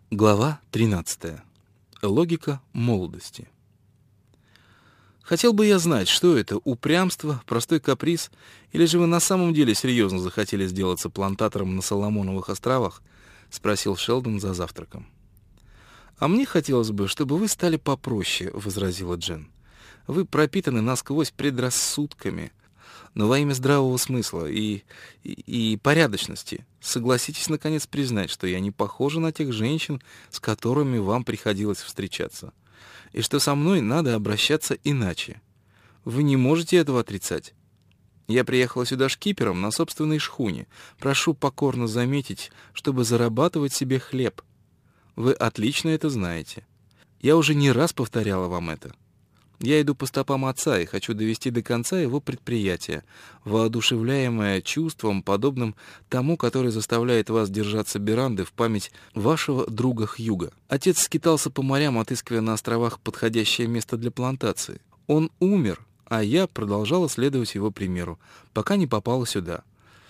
Глава 13. Логика молодости. Хотел бы я знать, что это, упрямство, простой каприз, или же вы на самом деле серьезно захотели сделаться плантатором на Соломоновых островах? Спросил Шелдон за завтраком. А мне хотелось бы, чтобы вы стали попроще, возразила Джен. Вы пропитаны насквозь предрассудками, но во имя здравого смысла и порядочности согласитесь наконец признать, что я не похожа на тех женщин, с которыми вам приходилось встречаться, и что со мной надо обращаться иначе. Вы не можете этого отрицать. Я приехала сюда шкипером на собственной шхуне. Прошу покорно заметить, чтобы зарабатывать себе хлеб. Вы отлично это знаете. Я уже не раз повторяла вам это. Я иду по стопам отца и хочу довести до конца его предприятие, воодушевляемое чувством, подобным тому, которое заставляет вас держаться беранды в память вашего друга Хьюга. Отец скитался по морям, отыскивая на островах подходящее место для плантации. Он умер, а я продолжала следовать его примеру, пока не попала сюда.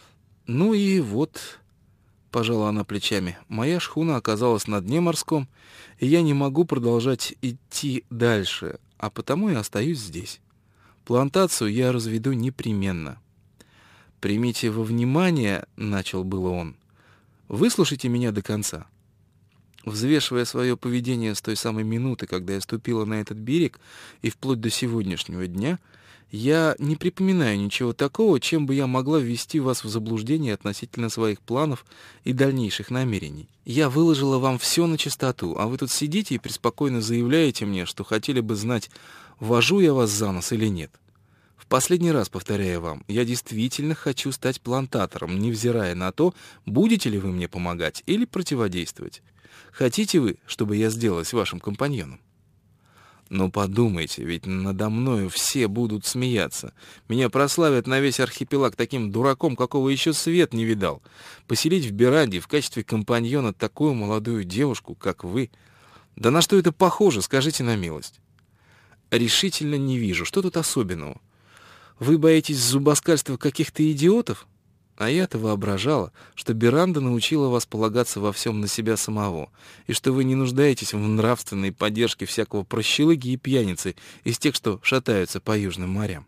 Ну и вот, пожала она плечами, моя шхуна оказалась на дне морском, и я не могу продолжать идти дальше, а потому и остаюсь здесь. Плантацию я разведу непременно. Примите во внимание, начал было он. Выслушайте меня до конца. Взвешивая свое поведение с той самой минуты, когда я ступила на этот берег, и вплоть до сегодняшнего дня, я не припоминаю ничего такого, чем бы я могла ввести вас в заблуждение относительно своих планов и дальнейших намерений. Я выложила вам все на чистоту, а вы тут сидите и преспокойно заявляете мне, что хотели бы знать, вожу я вас за нос или нет. В последний раз повторяю вам, я действительно хочу стать плантатором, невзирая на то, будете ли вы мне помогать или противодействовать. Хотите вы, чтобы я сделалась вашим компаньоном? Но подумайте, ведь надо мною все будут смеяться. Меня прославят на весь архипелаг таким дураком, какого еще свет не видал. Поселить в Беранде в качестве компаньона такую молодую девушку, как вы. Да на что это похоже, скажите на милость? Решительно не вижу, что тут особенного. Вы боитесь зубоскальства каких-то идиотов? А я-то воображала, что Беранда научила вас полагаться во всем на себя самого, и что вы не нуждаетесь в нравственной поддержке всякого прощелыги и пьяницы из тех, что шатаются по южным морям.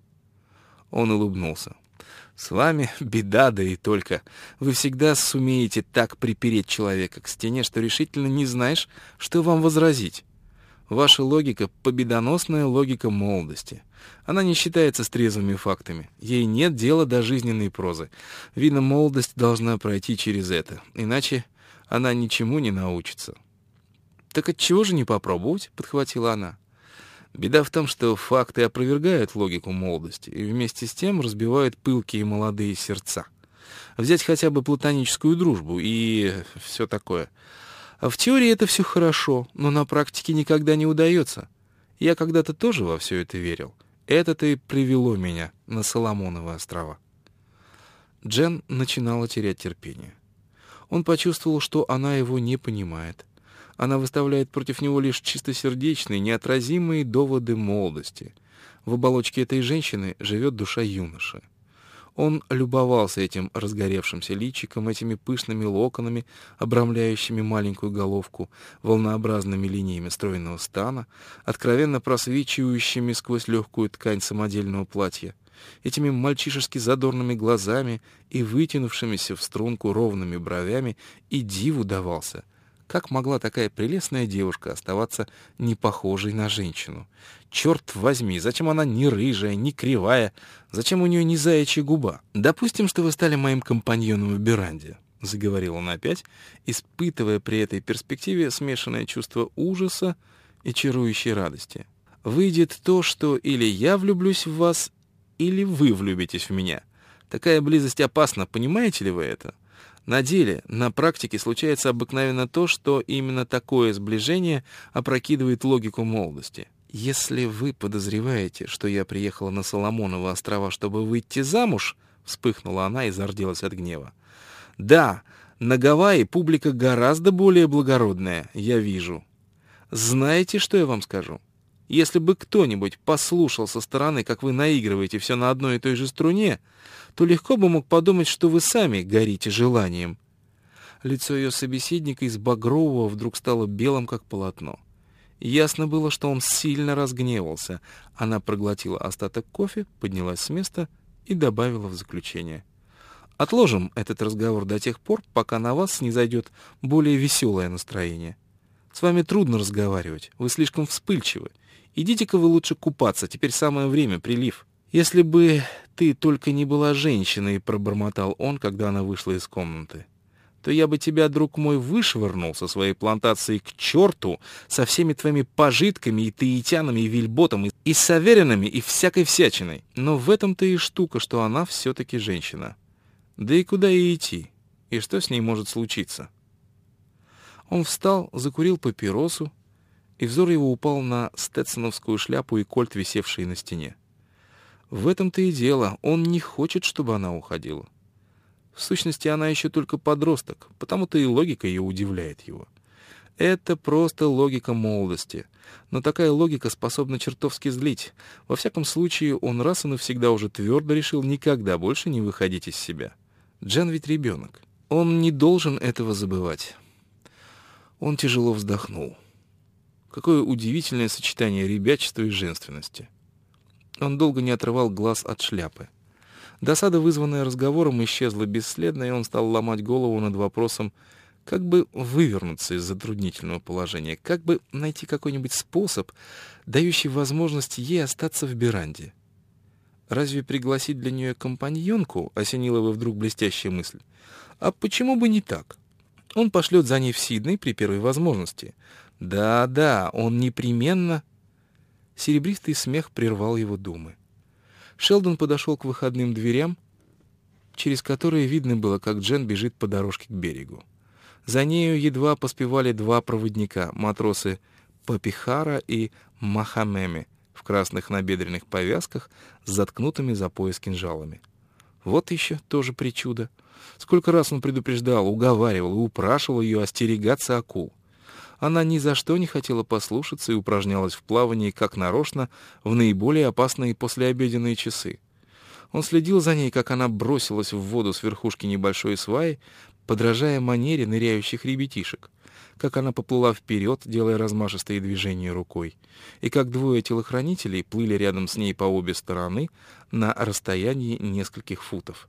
Он улыбнулся. С вами беда, да и только. Вы всегда сумеете так припереть человека к стене, что решительно не знаешь, что вам возразить. Ваша логика — победоносная логика молодости. Она не считается с трезвыми фактами. Ей нет дела до жизненной прозы. Видно, молодость должна пройти через это, иначе она ничему не научится. «Так отчего же не попробовать?» — подхватила она. Беда в том, что факты опровергают логику молодости и вместе с тем разбивают пылкие молодые сердца. Взять хотя бы платоническую дружбу и все такое. А в теории это все хорошо, но на практике никогда не удается. Я когда-то тоже во все это верил. Это-то и привело меня на Соломоновы острова. Джен начинала терять терпение. Он почувствовал, что она его не понимает. Она выставляет против него лишь чистосердечные, неотразимые доводы молодости. В оболочке этой женщины живет душа юноши. Он любовался этим разгоревшимся личиком, этими пышными локонами, обрамляющими маленькую головку, волнообразными линиями стройного стана, откровенно просвечивающими сквозь легкую ткань самодельного платья, этими мальчишески задорными глазами и вытянувшимися в струнку ровными бровями, и диву давался. Как могла такая прелестная девушка оставаться не похожей на женщину? Черт возьми, зачем она не рыжая, не кривая? Зачем у нее не заячья губа? «Допустим, что вы стали моим компаньоном в Беранде», — заговорил он опять, испытывая при этой перспективе смешанное чувство ужаса и чарующей радости. «Выйдет то, что или я влюблюсь в вас, или вы влюбитесь в меня. Такая близость опасна, понимаете ли вы это? На деле, на практике случается обыкновенно то, что именно такое сближение опрокидывает логику молодости. Если вы подозреваете, что я приехала на Соломоновы острова, чтобы выйти замуж, вспыхнула она и зарделась от гнева. Да, на Гавайи публика гораздо более благородная, я вижу. Знаете, что я вам скажу? Если бы кто-нибудь послушал со стороны, как вы наигрываете все на одной и той же струне, то легко бы мог подумать, что вы сами горите желанием. Лицо ее собеседника из багрового вдруг стало белым, как полотно. Ясно было, что он сильно разгневался. Она проглотила остаток кофе, поднялась с места и добавила в заключение: «Отложим этот разговор до тех пор, пока на вас снизойдет более веселое настроение. С вами трудно разговаривать, вы слишком вспыльчивы. Идите-ка вы лучше купаться, теперь самое время, прилив». «Если бы ты только не была женщиной», — пробормотал он, когда она вышла из комнаты, «то я бы тебя, друг мой, вышвырнул со своей плантации к черту со всеми твоими пожитками и таитянами, и вельботом, и саверинами, и всякой всячиной. Но в этом-то и штука, что она все-таки женщина. Да и куда ей идти? И что с ней может случиться?» Он встал, закурил папиросу, и взор его упал на стетсоновскую шляпу и кольт, висевшие на стене. В этом-то и дело, он не хочет, чтобы она уходила. В сущности, она еще только подросток, потому-то и логика ее удивляет его. Это просто логика молодости. Но такая логика способна чертовски злить. Во всяком случае, он раз и навсегда уже твердо решил никогда больше не выходить из себя. Джен ведь ребенок. Он не должен этого забывать. Он тяжело вздохнул. Какое удивительное сочетание ребячества и женственности. Он долго не отрывал глаз от шляпы. Досада, вызванная разговором, исчезла бесследно, и он стал ломать голову над вопросом, как бы вывернуться из затруднительного положения, как бы найти какой-нибудь способ, дающий возможность ей остаться в веранде. Разве пригласить для нее компаньонку, осенила его вдруг блестящая мысль? А почему бы не так? Он пошлет за ней в Сидней при первой возможности. Да, он непременно... Серебристый смех прервал его думы. Шелдон подошел к выходным дверям, через которые видно было, как Джен бежит по дорожке к берегу. За нею едва поспевали два проводника, матросы Папихара и Махамеми в красных набедренных повязках с заткнутыми за пояс кинжалами. Вот еще тоже причуда. Сколько раз он предупреждал, уговаривал и упрашивал ее остерегаться акул. Она ни за что не хотела послушаться и упражнялась в плавании, как нарочно, в наиболее опасные послеобеденные часы. Он следил за ней, как она бросилась в воду с верхушки небольшой сваи, подражая манере ныряющих ребятишек, как она поплыла вперед, делая размашистые движения рукой, и как двое телохранителей плыли рядом с ней по обе стороны на расстоянии нескольких футов.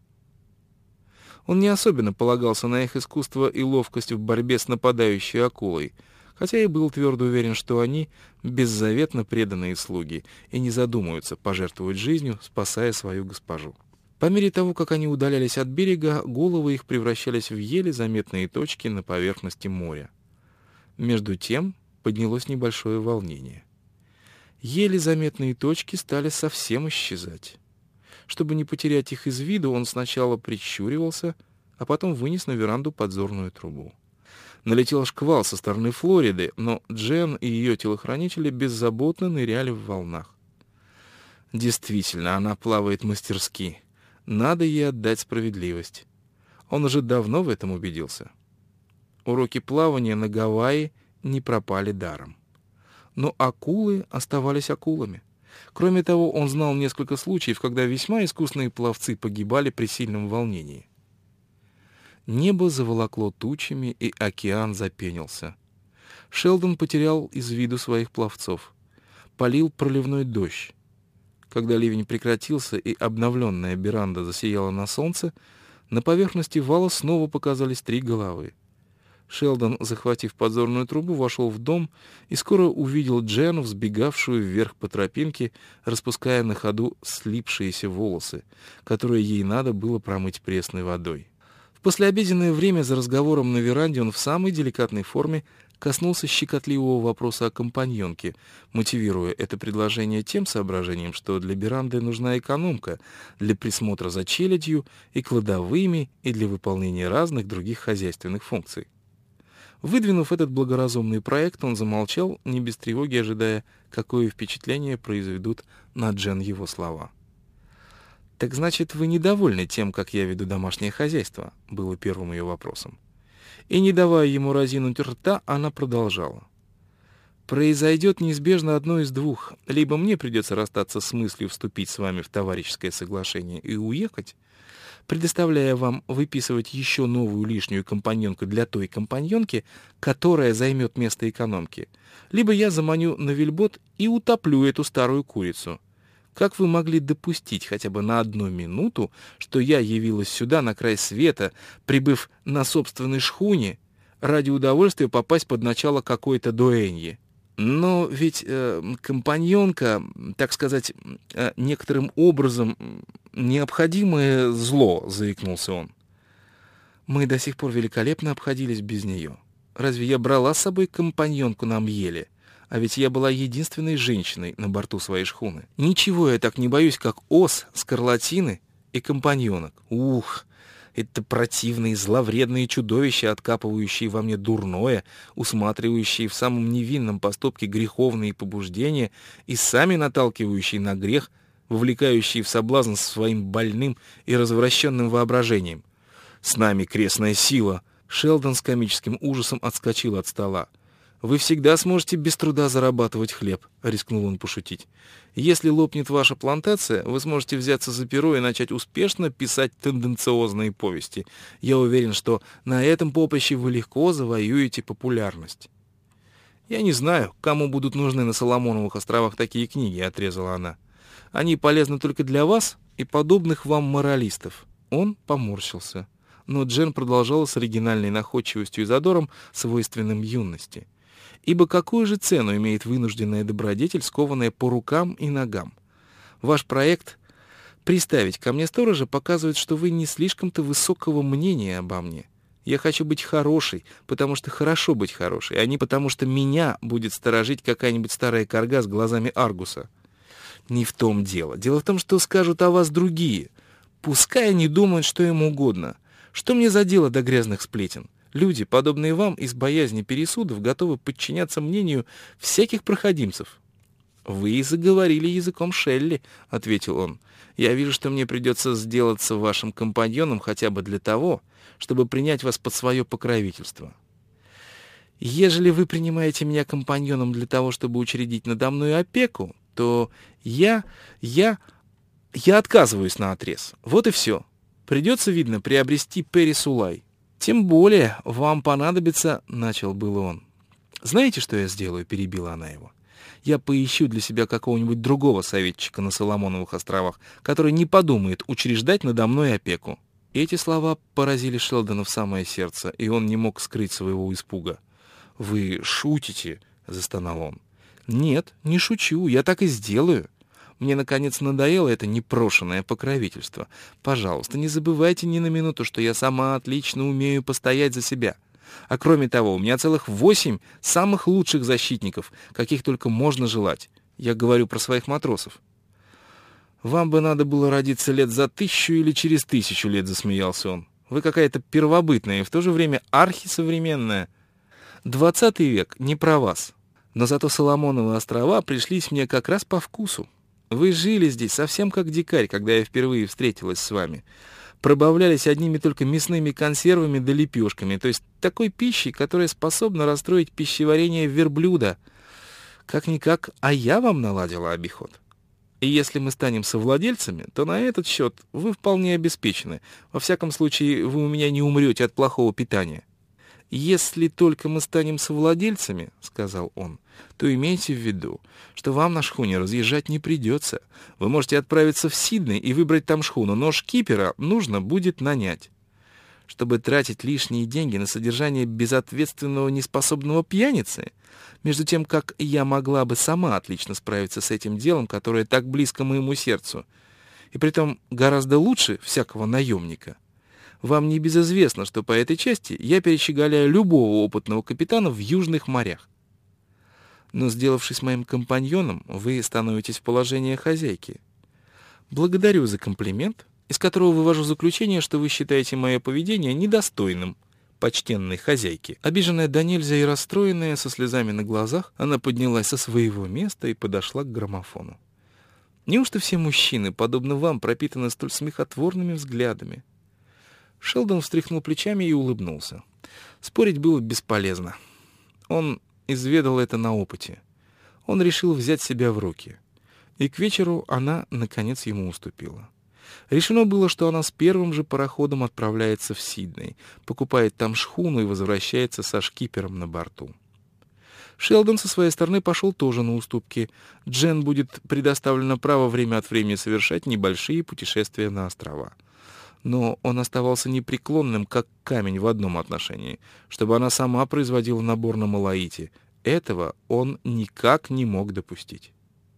Он не особенно полагался на их искусство и ловкость в борьбе с нападающей акулой, хотя и был твердо уверен, что они беззаветно преданные слуги и не задумаются пожертвовать жизнью, спасая свою госпожу. По мере того, как они удалялись от берега, головы их превращались в еле заметные точки на поверхности моря. Между тем поднялось небольшое волнение. Еле заметные точки стали совсем исчезать. Чтобы не потерять их из виду, он сначала прищуривался, а потом вынес на веранду подзорную трубу. Налетел шквал со стороны Флориды, но Джен и ее телохранители беззаботно ныряли в волнах. Действительно, она плавает мастерски. Надо ей отдать справедливость. Он уже давно в этом убедился. Уроки плавания на Гавайи не пропали даром. Но акулы оставались акулами. Кроме того, он знал несколько случаев, когда весьма искусные пловцы погибали при сильном волнении. Небо заволокло тучами, и океан запенился. Шелдон потерял из виду своих пловцов. Полил проливной дождь. Когда ливень прекратился и обновленная веранда засияла на солнце, на поверхности вала снова показались три головы. Шелдон, захватив подзорную трубу, вошел в дом и скоро увидел Джен, взбегавшую вверх по тропинке, распуская на ходу слипшиеся волосы, которые ей надо было промыть пресной водой. В послеобеденное время за разговором на веранде он в самой деликатной форме коснулся щекотливого вопроса о компаньонке, мотивируя это предложение тем соображением, что для Беранды нужна экономка для присмотра за челядью и кладовыми и для выполнения разных других хозяйственных функций. Выдвинув этот благоразумный проект, он замолчал, не без тревоги ожидая, какое впечатление произведут на Джен его слова. «Так значит, вы недовольны тем, как я веду домашнее хозяйство?» — было первым ее вопросом. И, не давая ему разинуть рта, она продолжала. Произойдет неизбежно одно из двух. Либо мне придется расстаться с мыслью вступить с вами в товарищеское соглашение и уехать, предоставляя вам выписывать еще новую лишнюю компаньонку для той компаньонки, которая займет место экономки. Либо я заманю на вельбот и утоплю эту старую курицу. Как вы могли допустить хотя бы на 1 минуту, что я явилась сюда на край света, прибыв на собственной шхуне, ради удовольствия попасть под начало какой-то дуэньи? Но ведь компаньонка, так сказать, некоторым образом необходимое зло, заикнулся он. Мы до сих пор великолепно обходились без нее. Разве я брала с собой компаньонку на Мьеле? А ведь я была единственной женщиной на борту своей шхуны. Ничего я так не боюсь, как ос, скарлатины и компаньонок. Ух! Это противные, зловредные чудовища, откапывающие во мне дурное, усматривающие в самом невинном поступке греховные побуждения и сами наталкивающие на грех, вовлекающие в соблазн своим больным и развращенным воображением. «С нами крестная сила!» Шелдон с комическим ужасом отскочил от стола. «Вы всегда сможете без труда зарабатывать хлеб», — рискнул он пошутить. «Если лопнет ваша плантация, вы сможете взяться за перо и начать успешно писать тенденциозные повести. Я уверен, что на этом поприще вы легко завоюете популярность». «Я не знаю, кому будут нужны на Соломоновых островах такие книги», — отрезала она. «Они полезны только для вас и подобных вам моралистов». Он поморщился. Но Джен продолжала с оригинальной находчивостью и задором, свойственным юности. Ибо какую же цену имеет вынужденная добродетель, скованная по рукам и ногам? Ваш проект «Приставить ко мне сторожа» показывает, что вы не слишком-то высокого мнения обо мне. Я хочу быть хорошей, потому что хорошо быть хорошей, а не потому что меня будет сторожить какая-нибудь старая карга с глазами Аргуса. Не в том дело. Дело в том, что скажут о вас другие. Пускай они думают, что им угодно. Что мне за дело до грязных сплетен? Люди, подобные вам, из боязни пересудов, готовы подчиняться мнению всяких проходимцев. «Вы заговорили языком Шелли», — ответил он. «Я вижу, что мне придется сделаться вашим компаньоном хотя бы для того, чтобы принять вас под свое покровительство. Ежели вы принимаете меня компаньоном для того, чтобы учредить надо мной опеку, то я отказываюсь наотрез. Вот и все. Придется, видно, приобрести Перри Сулай. Тем более вам понадобится, — начал было он. Знаете, что я сделаю, — перебила она его. Я поищу для себя какого-нибудь другого советчика на Соломоновых островах, который не подумает учреждать надо мной опеку. Эти слова поразили Шелдона в самое сердце, и он не мог скрыть своего испуга. «Вы шутите?» — застонал он. «Нет, не шучу, я так и сделаю. Мне, наконец, надоело это непрошенное покровительство. Пожалуйста, не забывайте ни на минуту, что я сама отлично умею постоять за себя. А кроме того, у меня целых 8 самых лучших защитников, каких только можно желать. Я говорю про своих матросов». «Вам бы надо было родиться лет за 1000 или через 1000 лет», — засмеялся он. «Вы какая-то первобытная и в то же время архисовременная. 20 век не про вас. Но зато Соломоновы острова пришлись мне как раз по вкусу. Вы жили здесь совсем как дикарь, когда я впервые встретилась с вами. Пробавлялись одними только мясными консервами да лепешками, то есть такой пищей, которая способна расстроить пищеварение верблюда. Как-никак, а я вам наладила обиход. И если мы станем совладельцами, то на этот счет вы вполне обеспечены. Во всяком случае, вы у меня не умрете от плохого питания. «Если только мы станем совладельцами, — сказал он, — то имейте в виду, что вам на шхуне разъезжать не придется. Вы можете отправиться в Сидней и выбрать там шхуну, но шкипера нужно будет нанять. Чтобы тратить лишние деньги на содержание безответственного неспособного пьяницы, между тем, как я могла бы сама отлично справиться с этим делом, которое так близко моему сердцу, и притом гораздо лучше всякого наемника. Вам не безизвестно, что по этой части я перещеголяю любого опытного капитана в южных морях. Но, сделавшись моим компаньоном, вы становитесь в положение хозяйки. Благодарю за комплимент, из которого вывожу заключение, что вы считаете мое поведение недостойным почтенной хозяйки». Обиженная до нельзя и расстроенная, со слезами на глазах, она поднялась со своего места и подошла к граммофону. «Неужто все мужчины, подобно вам, пропитаны столь смехотворными взглядами?» Шелдон встряхнул плечами и улыбнулся. Спорить было бесполезно. Он изведал это на опыте. Он решил взять себя в руки. И к вечеру она, наконец, ему уступила. Решено было, что она с первым же пароходом отправляется в Сидней, покупает там шхуну и возвращается со шкипером на борту. Шелдон со своей стороны пошел тоже на уступки. Джен будет предоставлено право время от времени совершать небольшие путешествия на острова. Но он оставался непреклонным, как камень в одном отношении, чтобы она сама производила набор на Малаите. Этого он никак не мог допустить.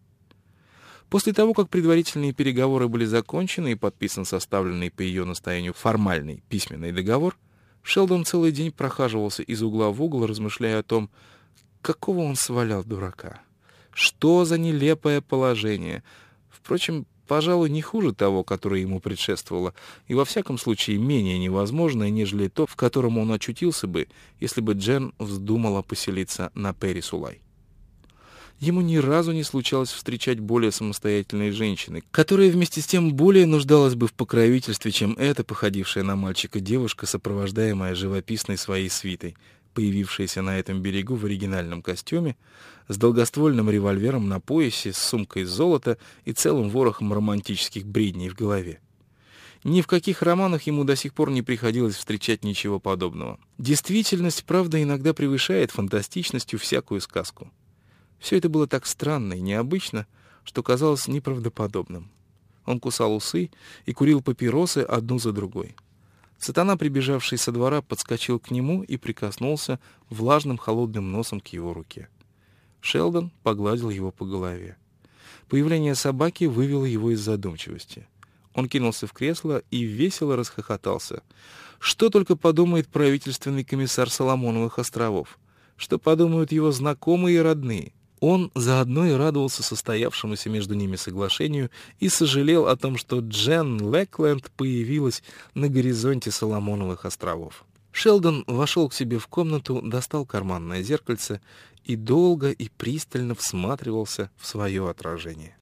После того, как предварительные переговоры были закончены и подписан составленный по ее настоянию формальный письменный договор, Шелдон целый день прохаживался из угла в угол, размышляя о том, какого он свалял дурака. Что за нелепое положение. Впрочем, пожалуй, не хуже того, которое ему предшествовало, и во всяком случае менее невозможное, нежели то, в котором он очутился бы, если бы Джен вздумала поселиться на Перри-Сулай. Ему ни разу не случалось встречать более самостоятельной женщины, которая вместе с тем более нуждалась бы в покровительстве, чем эта, походившая на мальчика девушка, сопровождаемая живописной своей свитой, появившаяся на этом берегу в оригинальном костюме, с долгоствольным револьвером на поясе, с сумкой золота и целым ворохом романтических бредней в голове. Ни в каких романах ему до сих пор не приходилось встречать ничего подобного. Действительность, правда, иногда превышает фантастичностью всякую сказку. Все это было так странно и необычно, что казалось неправдоподобным. Он кусал усы и курил папиросы одну за другой. Сатана, прибежавший со двора, подскочил к нему и прикоснулся влажным холодным носом к его руке. Шелдон погладил его по голове. Появление собаки вывело его из задумчивости. Он кинулся в кресло и весело расхохотался. Что только подумает правительственный комиссар Соломоновых островов? Что подумают его знакомые и родные? Он заодно и радовался состоявшемуся между ними соглашению и сожалел о том, что Джен Лэкленд появилась на горизонте Соломоновых островов. Шелдон вошел к себе в комнату, достал карманное зеркальце и долго и пристально всматривался в свое отражение.